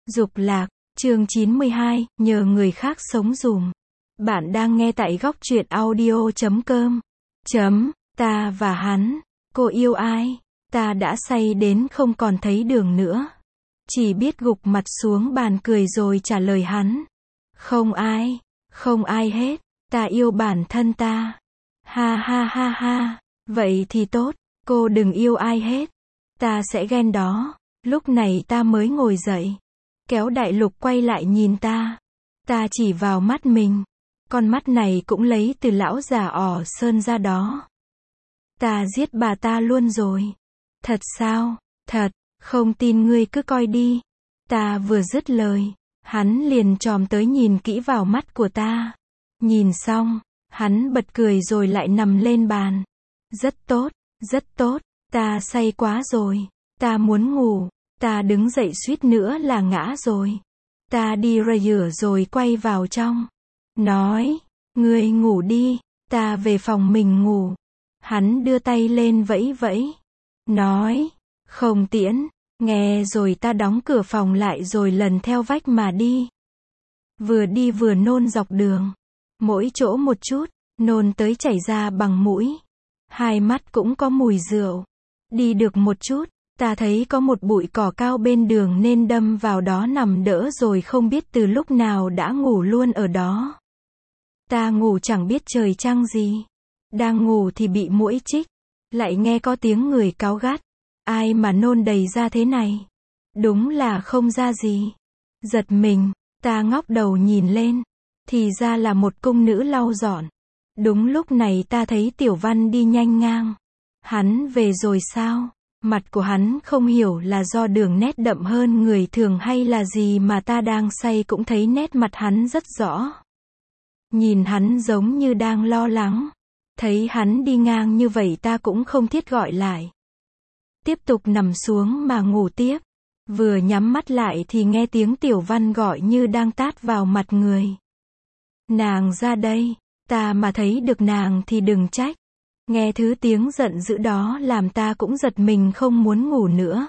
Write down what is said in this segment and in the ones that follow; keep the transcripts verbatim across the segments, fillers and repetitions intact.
Dục lạc, chương chín mươi hai, nhờ người khác sống dùm. Bạn đang nghe tại góc truyện audio chấm com. Chấm, ta và hắn, cô yêu ai? Ta đã say đến không còn thấy đường nữa. Chỉ biết gục mặt xuống bàn cười rồi trả lời hắn. Không ai, không ai hết, ta yêu bản thân ta. Ha ha ha ha, vậy thì tốt, cô đừng yêu ai hết. Ta sẽ ghen đó. Lúc này ta mới ngồi dậy. Kéo đại lục quay lại nhìn ta. Ta chỉ vào mắt mình. Con mắt này cũng lấy từ lão già ỏ sơn ra đó. Ta giết bà ta luôn rồi. Thật sao? Thật, không tin ngươi cứ coi đi. Ta vừa dứt lời, hắn liền chòm tới nhìn kỹ vào mắt của ta. Nhìn xong, hắn bật cười rồi lại nằm lên bàn. Rất tốt, rất tốt, ta say quá rồi. Ta muốn ngủ. Ta đứng dậy suýt nữa là ngã rồi. Ta đi ra rửa rồi quay vào trong. Nói, ngươi ngủ đi, ta về phòng mình ngủ. Hắn đưa tay lên vẫy vẫy. Nói, không tiễn, nghe rồi ta đóng cửa phòng lại rồi lần theo vách mà đi. Vừa đi vừa nôn dọc đường. Mỗi chỗ một chút, nôn tới chảy ra bằng mũi. Hai mắt cũng có mùi rượu. Đi được một chút. Ta thấy có một bụi cỏ cao bên đường nên đâm vào đó nằm đỡ rồi không biết từ lúc nào đã ngủ luôn ở đó. Ta ngủ chẳng biết trời trăng gì. Đang ngủ thì bị muỗi chích. Lại nghe có tiếng người cáu gắt. Ai mà nôn đầy ra thế này? Đúng là không ra gì. Giật mình, ta ngóc đầu nhìn lên. Thì ra là một cung nữ lau dọn. Đúng lúc này ta thấy Tiểu Văn đi nhanh ngang. Hắn về rồi sao? Mặt của hắn không hiểu là do đường nét đậm hơn người thường hay là gì mà ta đang say cũng thấy nét mặt hắn rất rõ. Nhìn hắn giống như đang lo lắng. Thấy hắn đi ngang như vậy ta cũng không thiết gọi lại. Tiếp tục nằm xuống mà ngủ tiếp. Vừa nhắm mắt lại thì nghe tiếng Tiểu Văn gọi như đang tát vào mặt người. Nàng ra đây, ta mà thấy được nàng thì đừng trách. Nghe thứ tiếng giận dữ đó làm ta cũng giật mình không muốn ngủ nữa.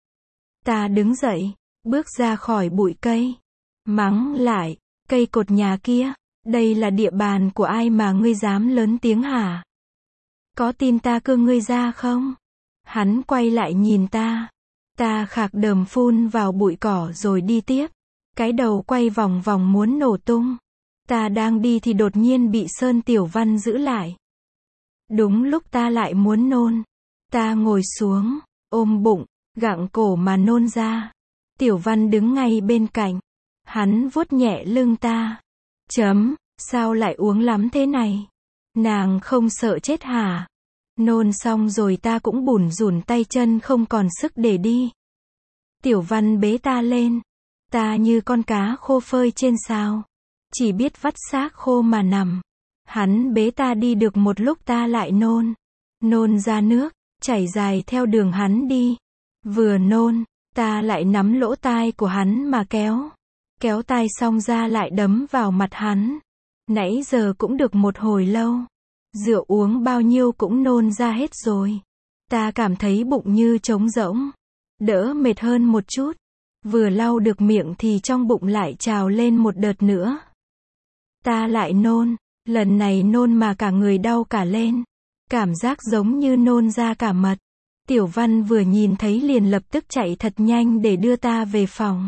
Ta đứng dậy, bước ra khỏi bụi cây. Mắng lại, cây cột nhà kia, đây là địa bàn của ai mà ngươi dám lớn tiếng hả? Có tin ta cưa ngươi ra không? Hắn quay lại nhìn ta. Ta khạc đờm phun vào bụi cỏ rồi đi tiếp. Cái đầu quay vòng vòng muốn nổ tung. Ta đang đi thì đột nhiên bị Sơn Tiểu Văn giữ lại. Đúng lúc ta lại muốn nôn. Ta ngồi xuống, ôm bụng, gặng cổ mà nôn ra. Tiểu Văn đứng ngay bên cạnh. Hắn vuốt nhẹ lưng ta. Chấm, sao lại uống lắm thế này? Nàng không sợ chết hả? Nôn xong rồi ta cũng bủn rủn tay chân không còn sức để đi. Tiểu Văn bế ta lên. Ta như con cá khô phơi trên sào. Chỉ biết vắt xác khô mà nằm. Hắn bế ta đi được một lúc ta lại nôn. Nôn ra nước, chảy dài theo đường hắn đi. Vừa nôn, ta lại nắm lỗ tai của hắn mà kéo. Kéo tai xong ra lại đấm vào mặt hắn. Nãy giờ cũng được một hồi lâu. Rượu uống bao nhiêu cũng nôn ra hết rồi. Ta cảm thấy bụng như trống rỗng. Đỡ mệt hơn một chút. Vừa lau được miệng thì trong bụng lại trào lên một đợt nữa. Ta lại nôn. Lần này nôn mà cả người đau cả lên. Cảm giác giống như nôn ra cả mật. Tiểu Văn vừa nhìn thấy liền lập tức chạy thật nhanh để đưa ta về phòng.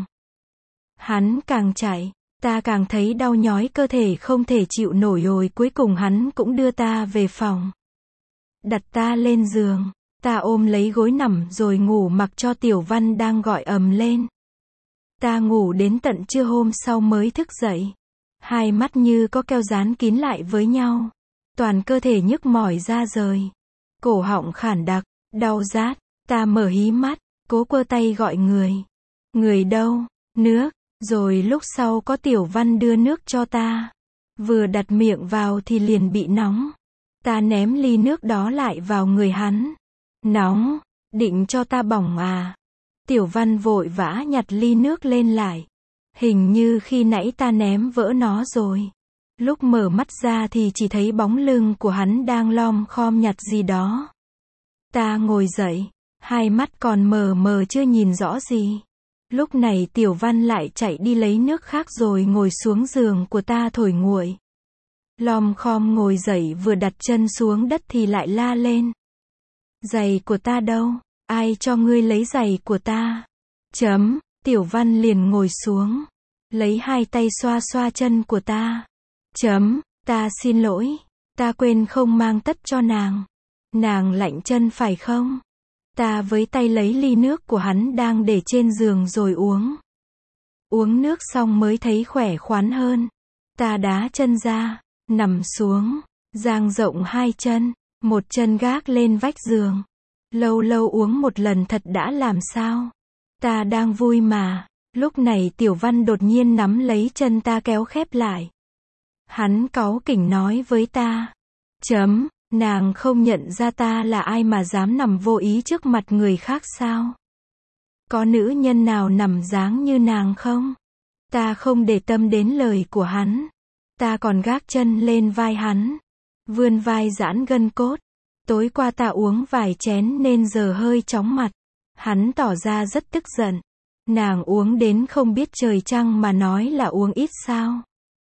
Hắn càng chạy, ta càng thấy đau nhói cơ thể không thể chịu nổi rồi cuối cùng hắn cũng đưa ta về phòng. Đặt ta lên giường, ta ôm lấy gối nằm rồi ngủ mặc cho Tiểu Văn đang gọi ầm lên. Ta ngủ đến tận trưa hôm sau mới thức dậy. Hai mắt như có keo dán kín lại với nhau. Toàn cơ thể nhức mỏi ra rời. Cổ họng khản đặc, đau rát. Ta mở hí mắt, cố quơ tay gọi người. Người đâu? Nước. Rồi lúc sau có Tiểu Văn đưa nước cho ta. Vừa đặt miệng vào thì liền bị nóng. Ta ném ly nước đó lại vào người hắn. Nóng, định cho ta bỏng à? Tiểu Văn vội vã nhặt ly nước lên lại. Hình như khi nãy ta ném vỡ nó rồi. Lúc mở mắt ra thì chỉ thấy bóng lưng của hắn đang lom khom nhặt gì đó. Ta ngồi dậy, hai mắt còn mờ mờ chưa nhìn rõ gì. Lúc này Tiểu Văn lại chạy đi lấy nước khác rồi ngồi xuống giường của ta thổi nguội. Lom khom ngồi dậy vừa đặt chân xuống đất thì lại la lên. Giày của ta đâu? Ai cho ngươi lấy giày của ta? Chấm, Tiểu Văn liền ngồi xuống. Lấy hai tay xoa xoa chân của ta. Chấm, ta xin lỗi. Ta quên không mang tất cho nàng. Nàng lạnh chân phải không? Ta với tay lấy ly nước của hắn đang để trên giường rồi uống. Uống nước xong mới thấy khỏe khoắn hơn. Ta đá chân ra, nằm xuống, dang rộng hai chân, một chân gác lên vách giường. Lâu lâu uống một lần thật đã làm sao? Ta đang vui mà. Lúc này Tiểu Văn đột nhiên nắm lấy chân ta kéo khép lại. Hắn cáu kỉnh nói với ta. Chấm, nàng không nhận ra ta là ai mà dám nằm vô ý trước mặt người khác sao? Có nữ nhân nào nằm dáng như nàng không? Ta không để tâm đến lời của hắn. Ta còn gác chân lên vai hắn. Vươn vai giãn gân cốt. Tối qua ta uống vài chén nên giờ hơi chóng mặt. Hắn tỏ ra rất tức giận. Nàng uống đến không biết trời trăng mà nói là uống ít sao?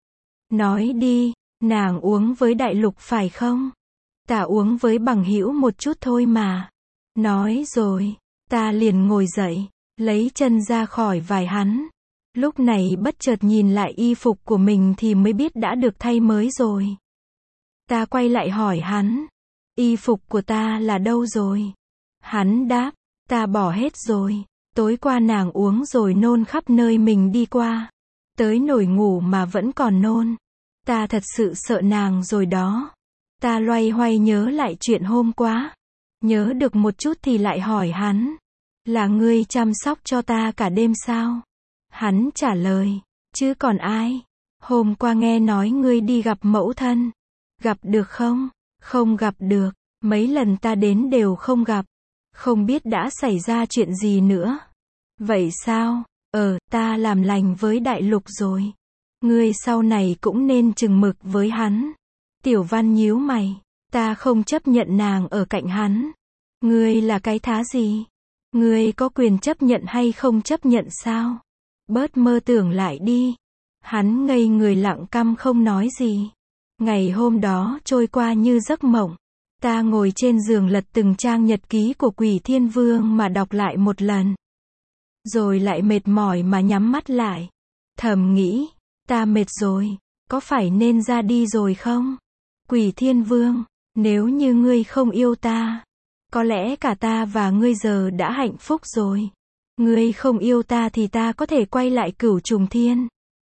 Nói đi, nàng uống với Đại Lục phải không? Ta uống với bằng hữu một chút thôi mà. Nói rồi, ta liền ngồi dậy, lấy chân ra khỏi vai hắn. Lúc này bất chợt nhìn lại y phục của mình thì mới biết đã được thay mới rồi. Ta quay lại hỏi hắn, y phục của ta là đâu rồi? Hắn đáp, ta bỏ hết rồi. Tối qua nàng uống rồi nôn khắp nơi mình đi qua. Tới nổi ngủ mà vẫn còn nôn. Ta thật sự sợ nàng rồi đó. Ta loay hoay nhớ lại chuyện hôm qua. Nhớ được một chút thì lại hỏi hắn. Là ngươi chăm sóc cho ta cả đêm sao? Hắn trả lời. Chứ còn ai? Hôm qua nghe nói ngươi đi gặp mẫu thân. Gặp được không? Không gặp được. Mấy lần ta đến đều không gặp. Không biết đã xảy ra chuyện gì nữa. Vậy sao? Ờ, ta làm lành với Đại Lục rồi. Ngươi sau này cũng nên chừng mực với hắn. Tiểu Văn nhíu mày. Ta không chấp nhận nàng ở cạnh hắn. Ngươi là cái thá gì? Ngươi có quyền chấp nhận hay không chấp nhận sao? Bớt mơ tưởng lại đi. Hắn ngây người lặng câm không nói gì. Ngày hôm đó trôi qua như giấc mộng. Ta ngồi trên giường lật từng trang nhật ký của Quỷ Thiên Vương mà đọc lại một lần. Rồi lại mệt mỏi mà nhắm mắt lại. Thầm nghĩ, ta mệt rồi, có phải nên ra đi rồi không? Quỷ Thiên Vương, nếu như ngươi không yêu ta, có lẽ cả ta và ngươi giờ đã hạnh phúc rồi. Ngươi không yêu ta thì ta có thể quay lại Cửu Trùng Thiên.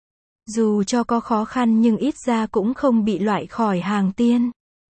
Dù cho có khó khăn nhưng ít ra cũng không bị loại khỏi hàng tiên.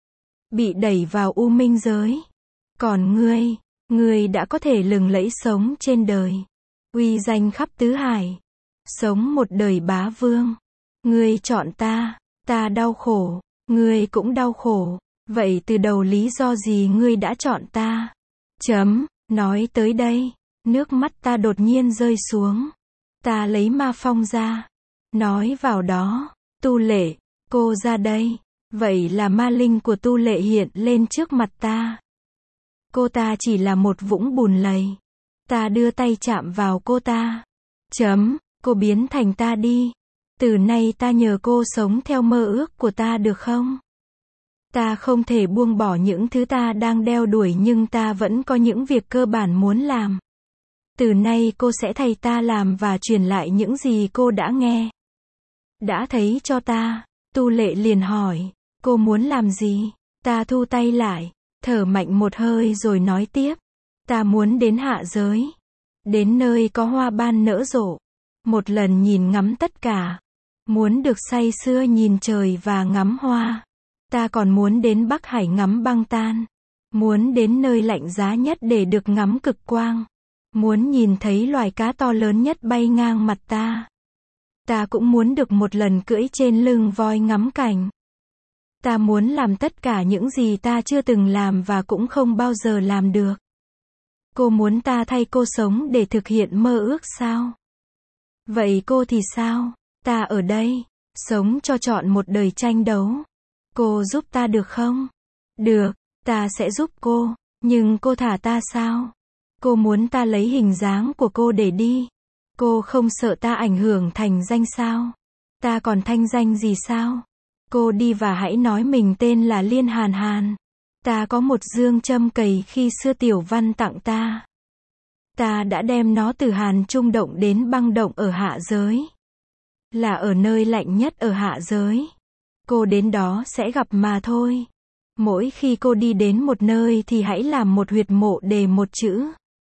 Bị đẩy vào u minh giới. Còn ngươi, ngươi đã có thể lừng lẫy sống trên đời. Uy danh khắp tứ hải. Sống một đời bá vương. Ngươi chọn ta, ta đau khổ, ngươi cũng đau khổ. Vậy từ đầu lý do gì ngươi đã chọn ta? Chấm, nói tới đây, nước mắt ta đột nhiên rơi xuống. Ta lấy ma phong ra. Nói vào đó, Tu Lệ, cô ra đây. Vậy là ma linh của Tu Lệ hiện lên trước mặt ta. Cô ta chỉ là một vũng bùn lầy. Ta đưa tay chạm vào cô ta. Chấm, cô biến thành ta đi. Từ nay ta nhờ cô sống theo mơ ước của ta được không? Ta không thể buông bỏ những thứ ta đang đeo đuổi nhưng ta vẫn có những việc cơ bản muốn làm. Từ nay cô sẽ thay ta làm và truyền lại những gì cô đã nghe. Đã thấy cho ta. Tu Lệ liền hỏi, cô muốn làm gì? Ta thu tay lại, thở mạnh một hơi rồi nói tiếp. Ta muốn đến hạ giới. Đến nơi có hoa ban nở rộ. Một lần nhìn ngắm tất cả. Muốn được say sưa nhìn trời và ngắm hoa. Ta còn muốn đến Bắc Hải ngắm băng tan. Muốn đến nơi lạnh giá nhất để được ngắm cực quang. Muốn nhìn thấy loài cá to lớn nhất bay ngang mặt ta. Ta cũng muốn được một lần cưỡi trên lưng voi ngắm cảnh. Ta muốn làm tất cả những gì ta chưa từng làm và cũng không bao giờ làm được. Cô muốn ta thay cô sống để thực hiện mơ ước sao? Vậy cô thì sao? Ta ở đây, sống cho trọn một đời tranh đấu. Cô giúp ta được không? Được, ta sẽ giúp cô, nhưng cô thả ta sao? Cô muốn ta lấy hình dáng của cô để đi. Cô không sợ ta ảnh hưởng thành danh sao? Ta còn thanh danh gì sao? Cô đi và hãy nói mình tên là Liên Hàn Hàn. Ta có một dương châm cầy khi xưa Tiểu Văn tặng ta. Ta đã đem nó từ Hàn Trung Động đến Băng Động ở hạ giới. Là ở nơi lạnh nhất ở hạ giới. Cô đến đó sẽ gặp mà thôi. Mỗi khi cô đi đến một nơi thì hãy làm một huyệt mộ đề một chữ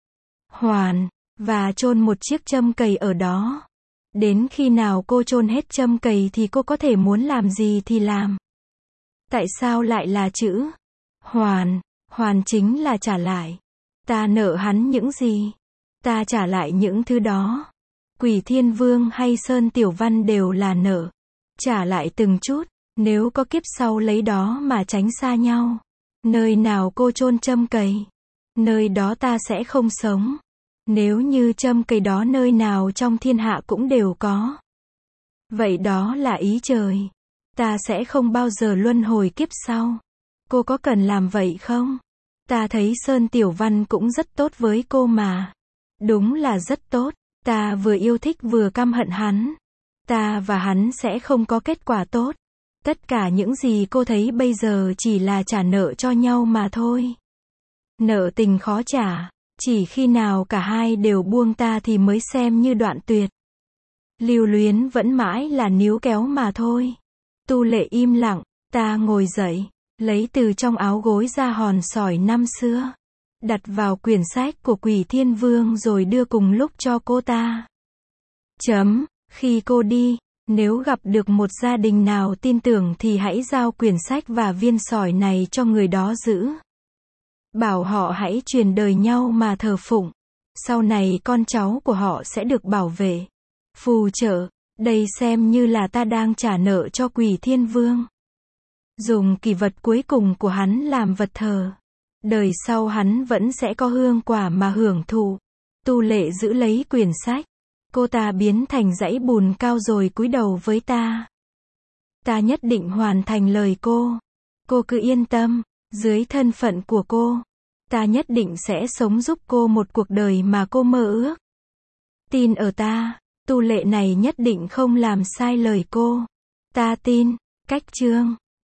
Hoàn, và chôn một chiếc châm cầy ở đó. Đến khi nào cô chôn hết châm cầy thì cô có thể muốn làm gì thì làm. Tại sao lại là chữ Hoàn? Hoàn chính là trả lại. Ta nợ hắn những gì? Ta trả lại những thứ đó. Quỷ Thiên Vương hay Sơn Tiểu Văn đều là nợ. Trả lại từng chút. Nếu có kiếp sau lấy đó mà tránh xa nhau. Nơi nào cô chôn châm cầy, nơi đó ta sẽ không sống. Nếu như châm cầy đó nơi nào trong thiên hạ cũng đều có. Vậy đó là ý trời. Ta sẽ không bao giờ luân hồi kiếp sau. Cô có cần làm vậy không? Ta thấy Sơn Tiểu Văn cũng rất tốt với cô mà. Đúng là rất tốt. Ta vừa yêu thích vừa căm hận hắn. Ta và hắn sẽ không có kết quả tốt. Tất cả những gì cô thấy bây giờ chỉ là trả nợ cho nhau mà thôi. Nợ tình khó trả. Chỉ khi nào cả hai đều buông ta thì mới xem như đoạn tuyệt. Lưu luyến vẫn mãi là níu kéo mà thôi. Tu Lệ im lặng. Ta ngồi dậy. Lấy từ trong áo gối ra hòn sỏi năm xưa. Đặt vào quyển sách của Quỷ Thiên Vương rồi đưa cùng lúc cho cô ta. Chấm. Khi cô đi, nếu gặp được một gia đình nào tin tưởng thì hãy giao quyển sách và viên sỏi này cho người đó giữ. Bảo họ hãy truyền đời nhau mà thờ phụng. Sau này con cháu của họ sẽ được bảo vệ, phù trợ. Đây xem như là ta đang trả nợ cho Quỷ Thiên Vương. Dùng kỷ vật cuối cùng của hắn làm vật thờ. Đời sau hắn vẫn sẽ có hương quả mà hưởng thụ. Tu Lệ giữ lấy quyển sách. Cô ta biến thành dãy bùn cao rồi cúi đầu với ta. Ta nhất định hoàn thành lời cô. Cô cứ yên tâm, dưới thân phận của cô, ta nhất định sẽ sống giúp cô một cuộc đời mà cô mơ ước. Tin ở ta, Tu Lệ này nhất định không làm sai lời cô. Ta tin. Cách chương